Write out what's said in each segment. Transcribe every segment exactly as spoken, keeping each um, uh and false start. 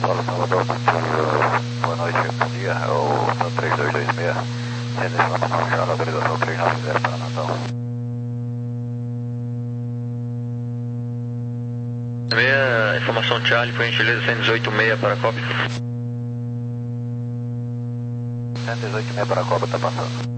Solo Salvador, boa noite, bom dia, é o três dois dois seis, sendo informação geral, autorização três nove zero para Natal. Meia, informação Charlie, por gentileza, cento e dezoito seis para a cópia. cento e dezoito seis para a cópia, está passando.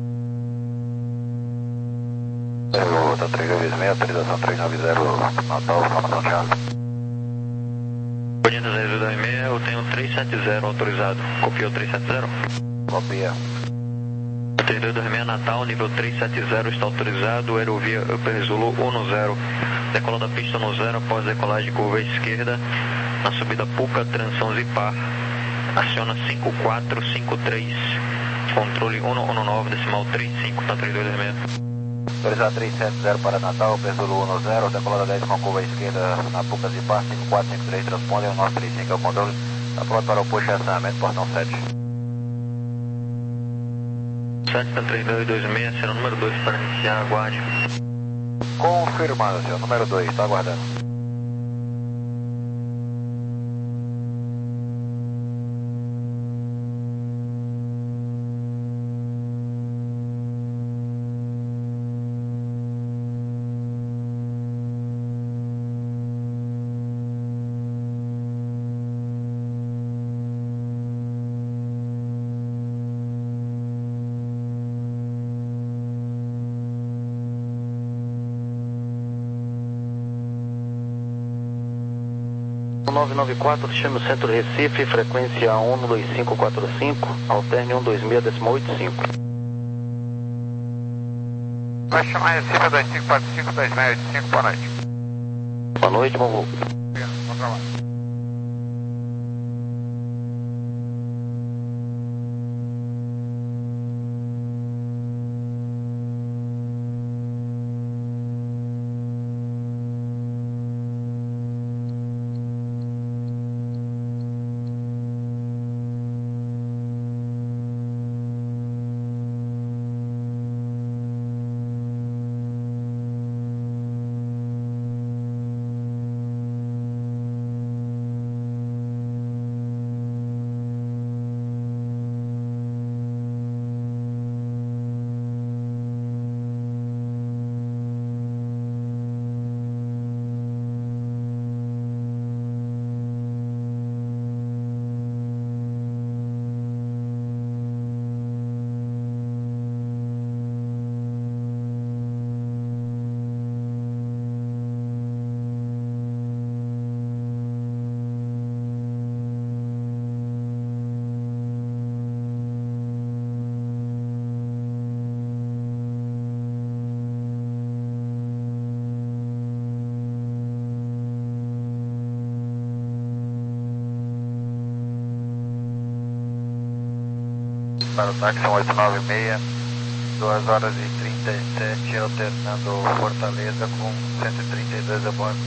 Volta três dois seis, autorização três nove zero, Natal, informação Charlie. Bonita três dois dois seis, eu tenho três sete zero autorizado. Copiou três sete zero? Copia. três dois dois seis Natal, nível três sete zero está autorizado, aerovia Upper Zulu um zero. Decola da pista no zero após decolagem curva à esquerda, na subida Puca, transição Zipar. Aciona cinco quatro cinco três, controle um um nove, decimal trinta e cinco, tá três dois dois seis. Autorizado três sete zero para Natal, Upper Zulu um zero, decolada dez com curva à esquerda na Puca Zipar, cinco quatro cinco três, transponde, um nove três cinco é o controle, está pronto para o push e acionamento, portão sete. sete tá três dois dois seis, será o número dois para iniciar, aguarde. Confirmado, senhor, número dois, está aguardando. nove nove quatro, chame o centro Recife, frequência um dois cinco quatro cinco, alterne um dois seis, decimal oito cinco. Vai chamar Recife dois cinco quatro cinco, dois seis oito cinco, boa noite. Boa noite, bom voo. Obrigado, bom trabalho. Para o táxi oito nove seis, duas horas e trinta e sete, alternando Fortaleza com cento e trinta e dois a bordo.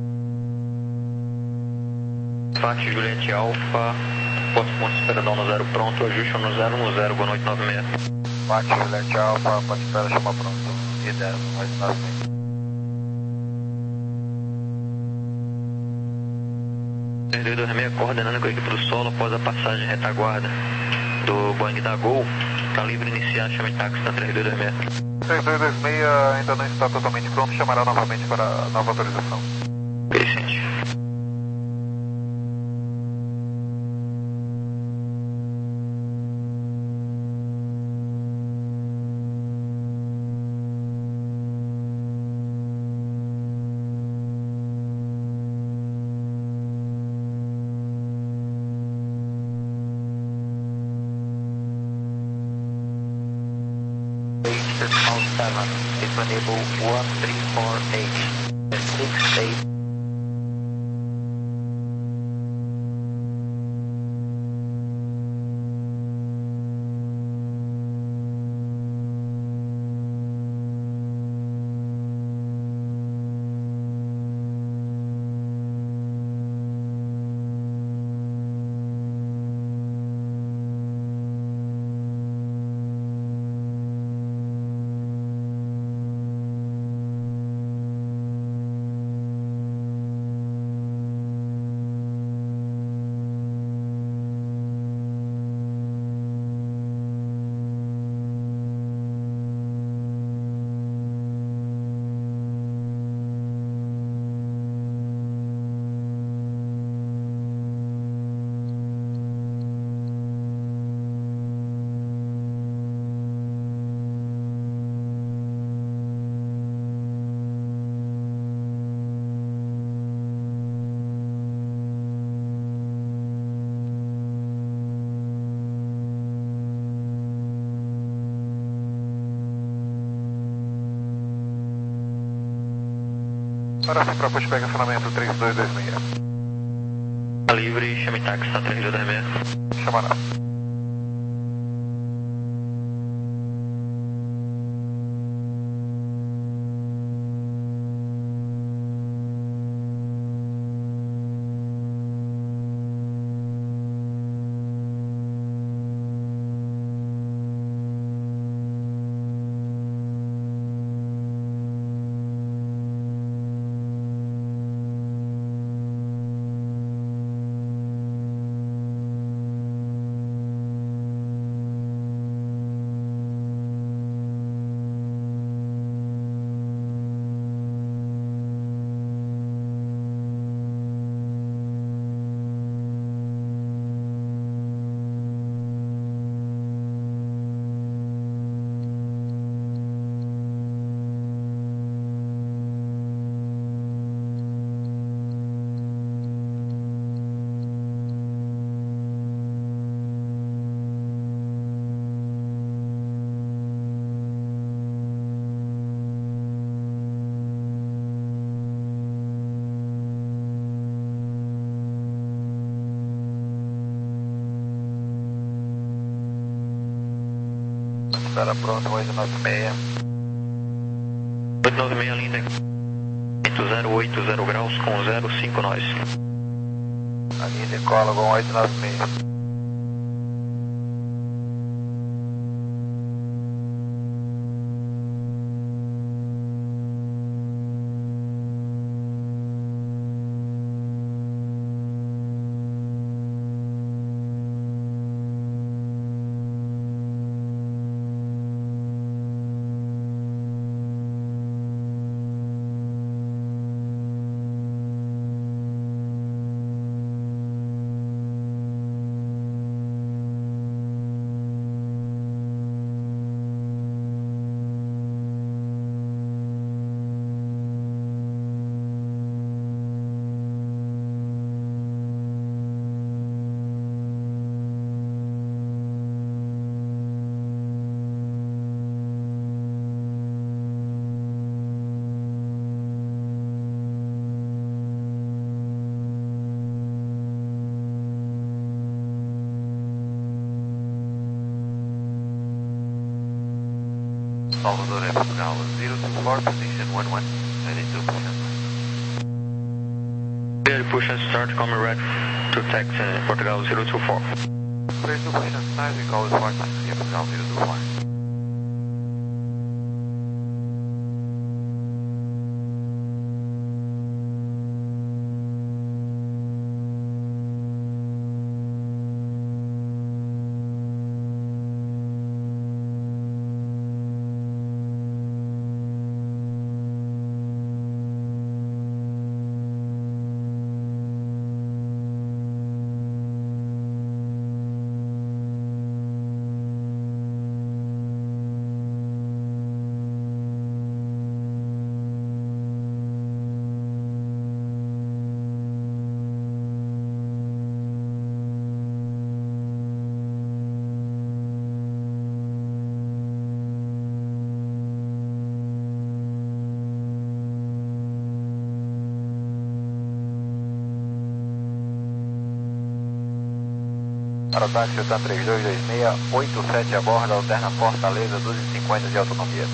Fati Juliette Alfa, Porto Ponte Esperadão no zero pronto, ajuste no zero um zero, boa noite nove seis. Fati Juliette Alfa, Ponte Espera, chama pronto, e dez, oito nove seis. três dois dois seis, coordenando com a equipe do solo após a passagem retaguarda do Boeing da Gol, está livre iniciar, chame táxi na três dois dois seis. três dois dois seis ainda não está totalmente pronto, chamará novamente para a nova autorização. Vicente. Decimal seven, it's enable one three four eight, six eight. Para sim, para pushback, acionamento três dois dois seis. Tá livre, chame táxi, tá três dois dois seis. Chama não. Espera pronto, oito nove seis. oito nove seis, linha oito zero oito zero graus com zero cinco nós. A linha decola com oito nove seis. Salvador é Portugal, zero two four, position one one, ready to push and Ready push and start, coming red to taxi Portugal zero two four. ready to push and start, we call it one, Portugal zero two four. Para o táxi T A M três dois dois seis, oito sete a bordo, alterna Fortaleza, duas e cinquenta de autonomia.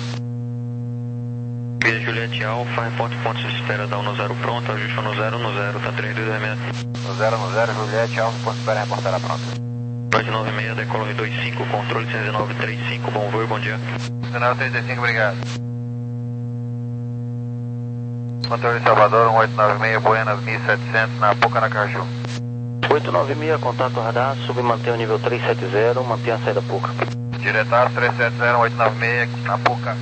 Via Juliette Alfa, reporte pontos de espera da um no zero pronto, ajuste no zero no zero, tá três dois dois seis. No zero no zero, Juliette Alfa, ponto de espera reportada pronta. oito nove seis, decola dois cinco, controle cento e nove trinta e cinco, bom voo e bom dia. cento e nove trinta e cinco, obrigado. Controle Salvador, um oito nove seis, Buenas mil e setecentos, na Pucaracaju. oito nove seis, contato radar, sub mantém o nível três sete zero, mantém a saída Puca. Diretar três sete zero, oito nove seis, na Puca.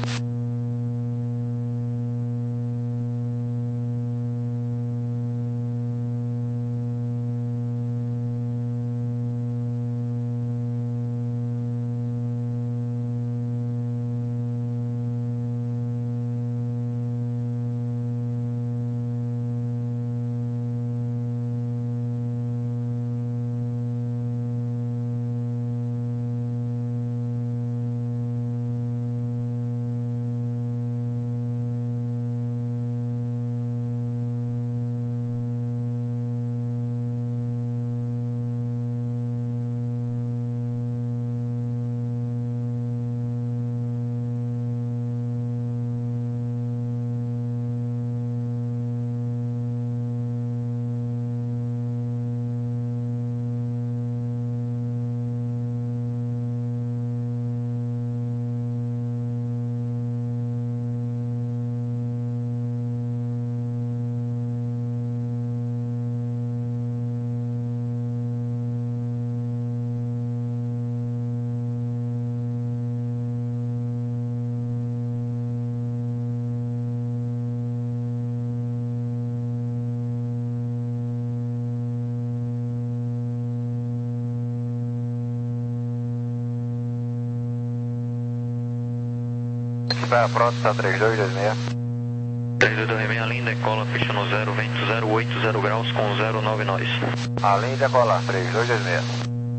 para a próxima, três dois dois seis. três dois dois seis, além decola, pista no zero, vento zero oito zero graus com zero nove nós. Além decolar, três dois dois seis.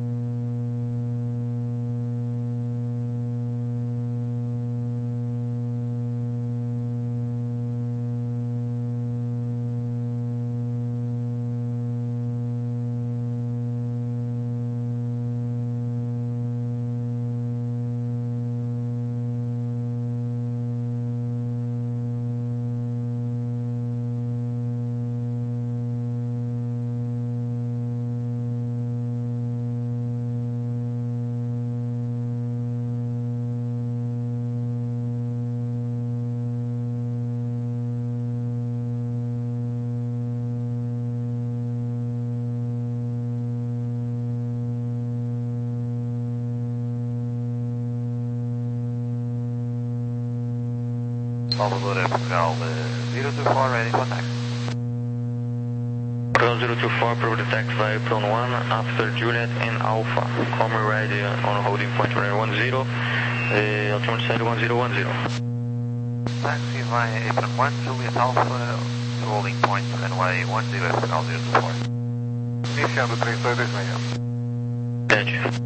Salvador é Portugal zero two four, ready for taxi. Portugal zero two four, approve the taxi via apron one after Juliet and Alpha. Come ready on holding point one zero, uh, altimeter side one zero one zero. Taxi via apron one, Juliet Alpha, to holding point runway one zero, Portugal zero two four. Iniciando três dois dois seis. Entendi.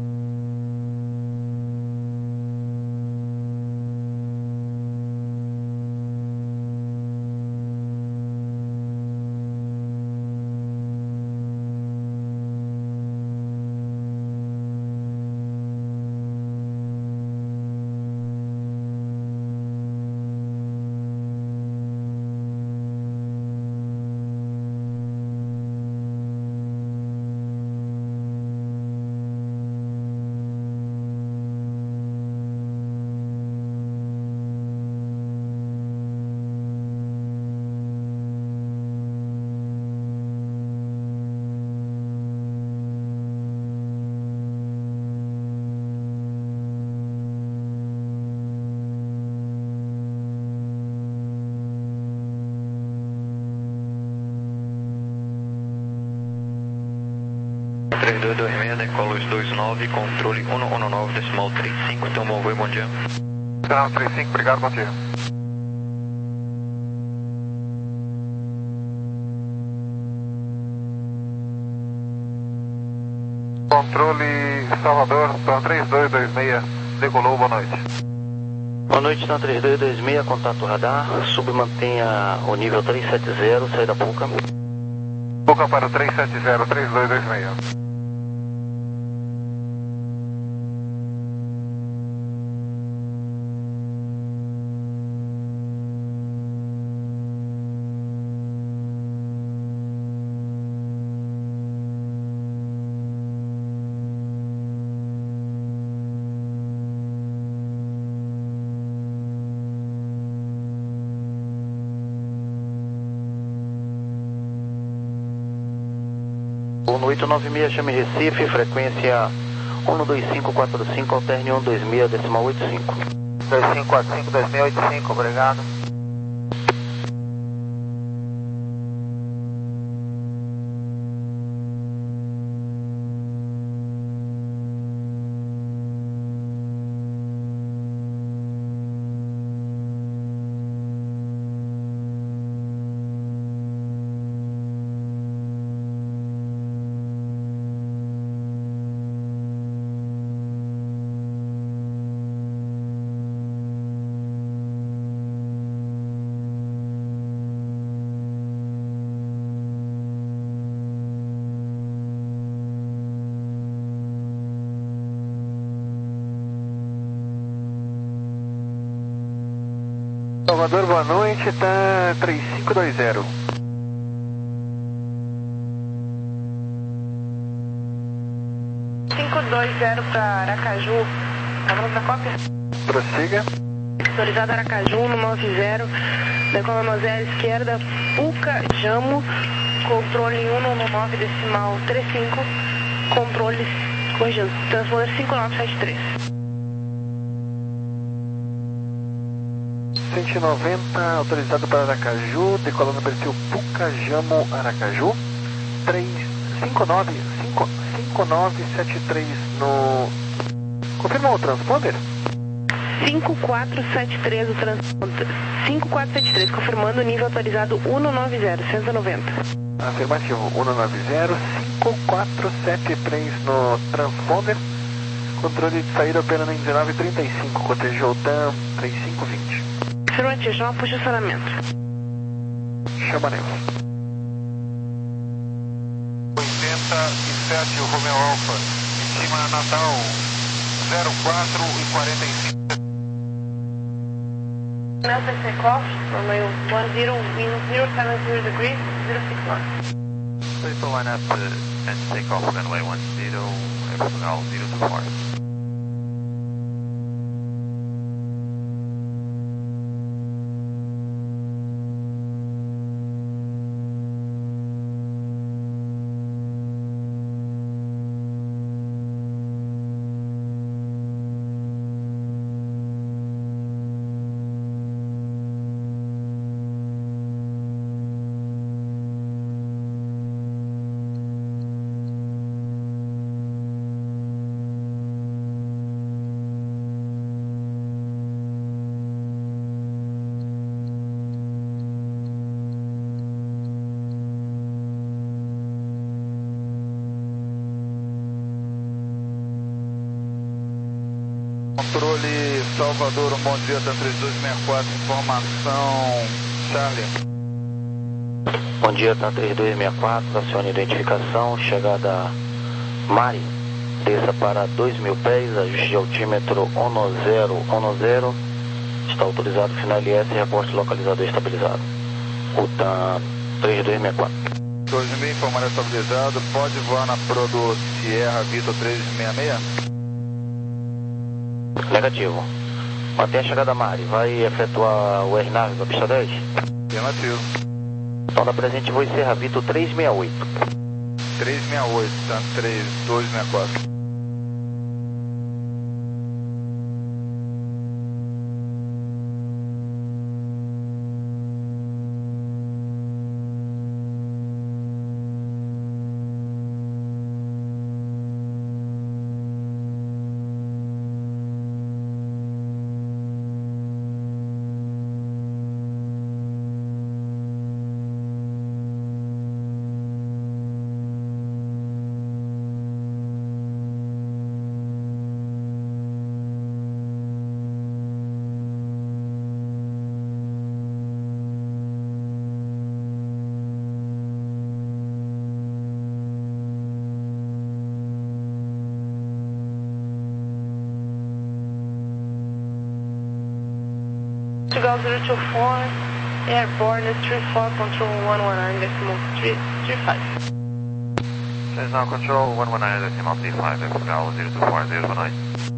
três dois dois seis, decola os dois nove, controle um um nove, decimal três cinco, então bom voo, bom dia. Canal três cinco, obrigado, bom dia. Controle Salvador, São três dois dois seis, decolou, boa noite. Boa noite, São três dois dois seis, contato radar, submantenha o nível três sete zero, saída Puca. Puca para o três sete zero, três dois dois seis. no oito nove seis, chame Recife, frequência um dois cinco quatro cinco, alterne um dois seis, decimal oito cinco. dois cinco quatro cinco, dois seis oito cinco, obrigado. Salvador, boa noite, tá três cinco dois zero. cinco dois zero para Aracaju, vamos na cópia? Prossiga. Autorizado Aracaju no nove zero, decola no zero esquerda, Puca, Jamo, controle um um nove, decimal três cinco, controle, corrigindo, transponder cinco nove sete três. cento e noventa, autorizado para Aracaju, decolando perfil Puca, Jamo, Aracaju, três cinco nove cinco nove sete três no... Confirma o transponder? cinco quatro sete três, o transponder. cinco quatro sete três, confirmando o nível atualizado cento e noventa, cento e noventa. Afirmativo, cento e noventa, cinco quatro sete três no transponder. Controle de saída operando em dezenove trinta e cinco, cotejou o T A M trinta e cinco vinte. Afirmativo, chama posicionamento. Chama Neus. oitenta e sete, o Romeo Alfa, em cima Natal, zero quatro e quarenta e cinco. Nelson takeoff, Romeo one zero, wind zero seven zero degrees, zero six one. Please line up and take off runway one zero, Portugal zero two four. Controle Salvador, um bom dia, TAM três dois seis quatro, informação Charlie. Bom dia, TAM três dois seis quatro, acione identificação, chegada Mari, desça para dois mil pés, ajuste de altímetro um zero um zero, está autorizado, final L S, reporte localizador estabilizado. O TAM três dois seis quatro. dois mil, informação estabilizado, pode voar na Pro do Sierra Vitor três seis seis? Negativo. Mantém a chegada Mari. Vai efetuar o R NAV da pista dez? Afirmativo. Então, da presente voo Serra Vitor três seis oito. três seis oito, TAM três dois seis quatro. Portugal zero two four, airborne three four, control one one nine decimal three three five. There's now control one one nine decimal three five, Portugal zero two four, zero one nine.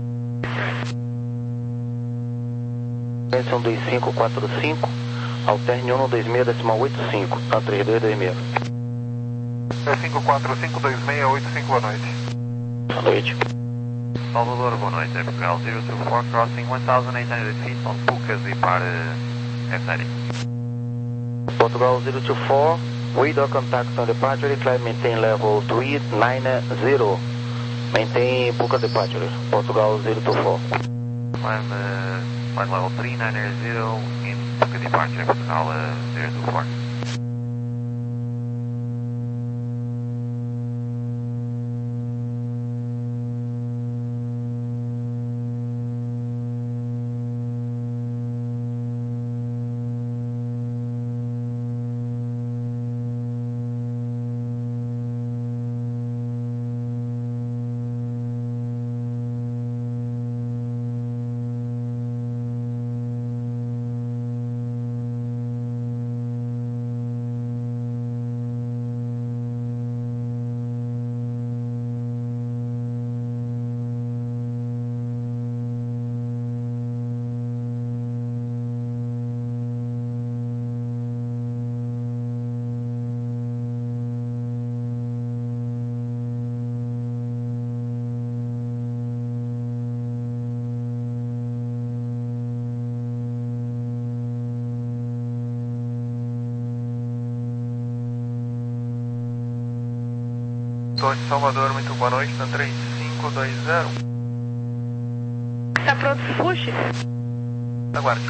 um dois cinco quatro cinco, alterne um dois seis decimal oito cinco, TAM três dois dois seis. cinco quatro cinco dois seis oito cinco, boa noite. Boa noite. Salvador, boa noite, Portugal zero two four, crossing one thousand eight hundred feet on Pucas e para F nove zero. Portugal zero two four, radar contact on departure, climb maintain level three nine zero. Maintain Pucas departure, Portugal zero two four. Climb, uh, climb level three nine zero in Pucas departure, Portugal uh, zero two four. Torre de Salvador, muito boa noite, TAM três cinco dois zero. Tá pronto o push? Aguarde.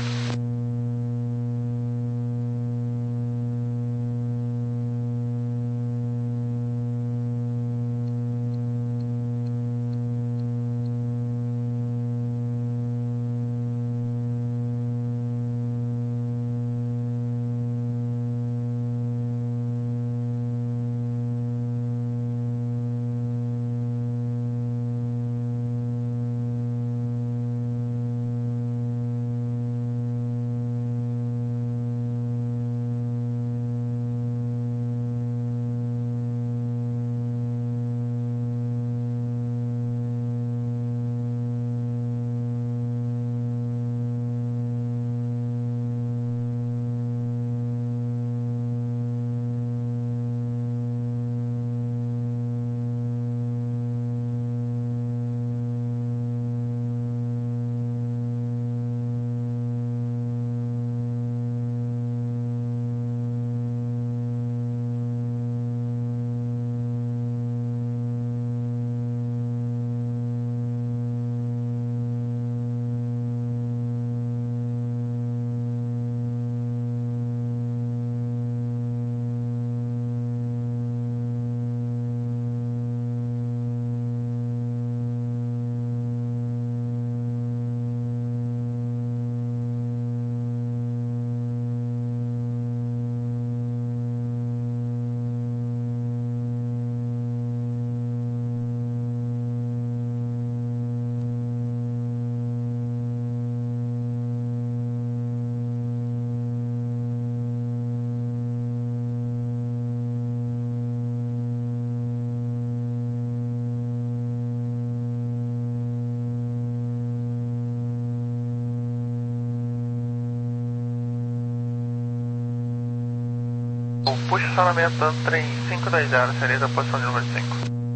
Puxa o acionamento dando trem cinco dois zero, seria da posição de número cinco.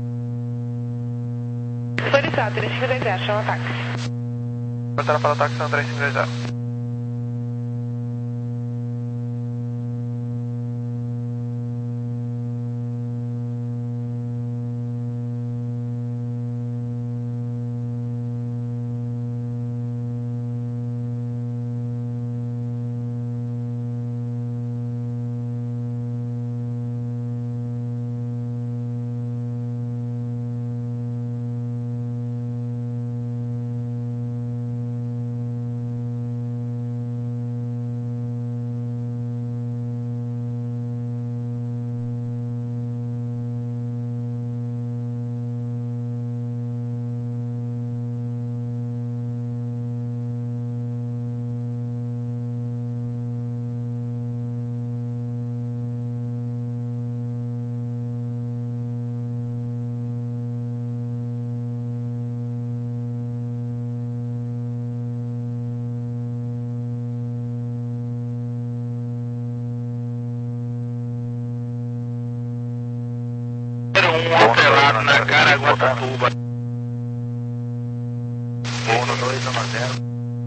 Autorizado, trem cinco dois zero, chama táxi. Voltaram para o táxi dando trem cinco dois zero. Um pelado na cara, Guatatuba. um no dois um zero.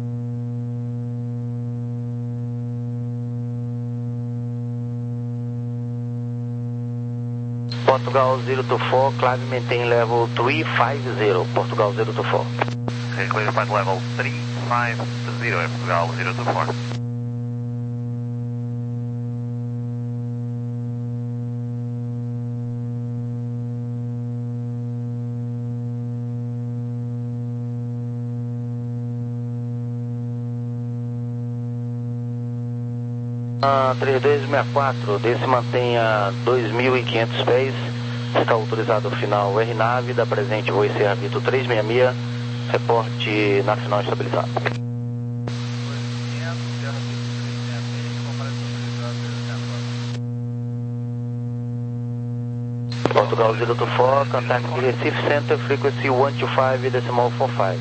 Portugal zero two four, climb maintain level three five zero, Portugal zero two four. Okay, clear flight level three five zero, Portugal zero two four. Ah, três dois seis quatro, desse mantenha dois mil e quinhentos pés, está autorizado o final R nave, da presente voo Sierra Vitor três seis seis, reporte na final estabilizado. Portugal zero two four, contact Recife Center, frequency one two five decimal four five.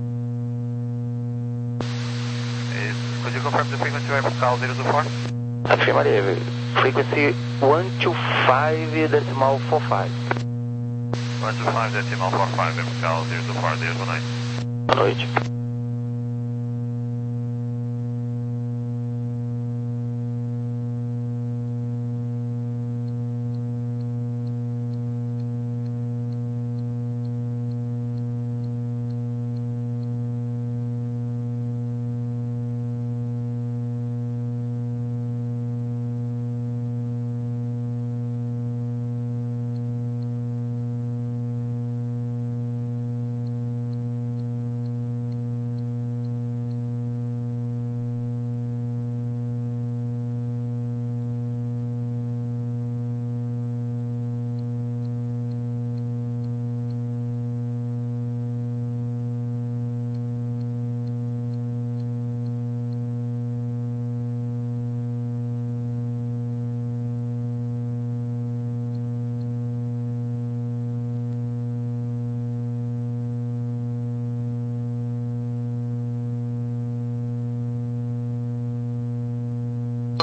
Could you confirm the frequency of Portugal zero two four? Afirmative. Frequency one two five decimal four five. one two five decimal four five, Portugal zero two four, zero nine. Boa noite.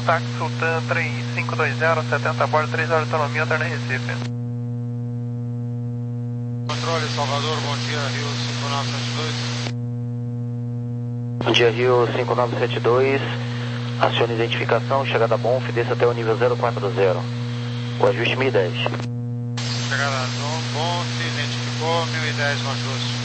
táxi Sultan três cinco dois zero, setenta a bordo, três horas de autonomia, alterna em Recife. Controle Salvador, bom dia, Rio cinco nove sete dois. Bom dia, Rio cinco nove sete dois. Acione identificação, chegada bom, desça até o nível zero quatro zero. O ajuste mil e dez. Chegada bom, se identificou, mil e dez no ajuste.